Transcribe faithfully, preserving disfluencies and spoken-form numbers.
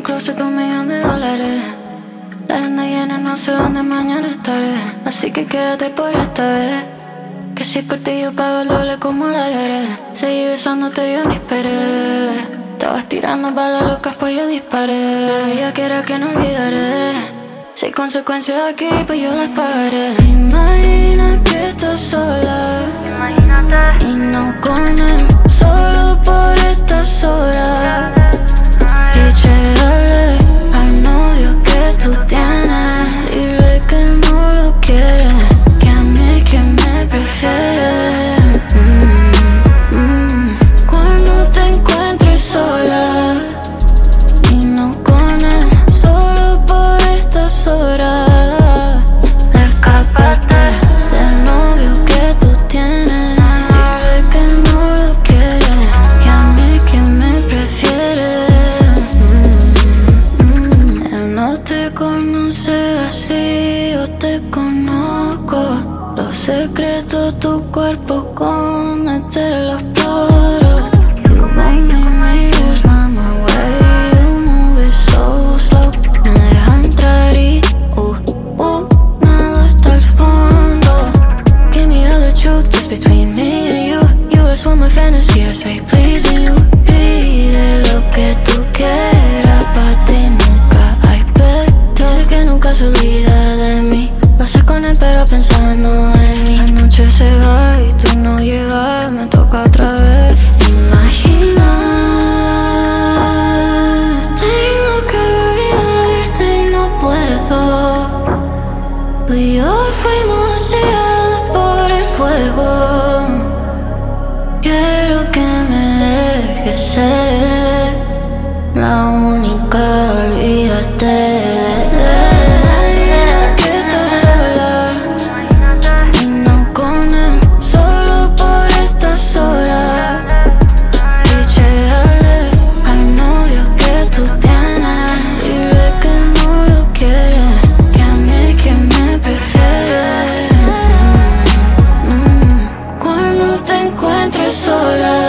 closet un millón de dólares. La agenda llena, no sé dónde mañana estaré. Así que quédate por esta vez, que si por ti yo pago el doble como la haré. Seguí besándote, yo no esperé. Estabas tirando balas locas, pues yo disparé. Ya que era que no olvidaré. Si hay consecuencias aquí, pues yo las pagaré. Imagina que estás sola, imagínate, y no con él, solo por estas horas. Y chévere al novio que tú tienes. Dile que no lo quieres, que a mí es que me prefieres. mm, mm. Cuando te encuentres sola y no con él, solo por estas horas, escápate del novio que tú tienes. Dile que no lo quieres, que a mí es que me prefieres. mm, mm. Él no te conoce así, yo te conozco. Los secretos tu cuerpo esconde, los poros. You gon' make me lose my way, you move it so slow. Me deja entrar y uh, uh, nada hasta el fondo. Give me all the truth just between me and you. You are my fantasy, I say pleasing you. Pide lo que tú quieras, pa' ti nunca hay pero. Dice que nunca se olvida de mí. Lo sé con él pero pensando en mí. La noche se va y tú no llegas, me toca otra vez. Imagina, tengo que olvidarte y no puedo. Tú y yo fuimos ciegos por el fuego. Quiero que me dejes ser la única, olvídate de él. Que estás sola y no con él, solo por estas horas. Y chévere al novio que tú tienes. Dile que no lo quieres, que a mí es que me prefieres. mm, mm. Cuando te encuentres sola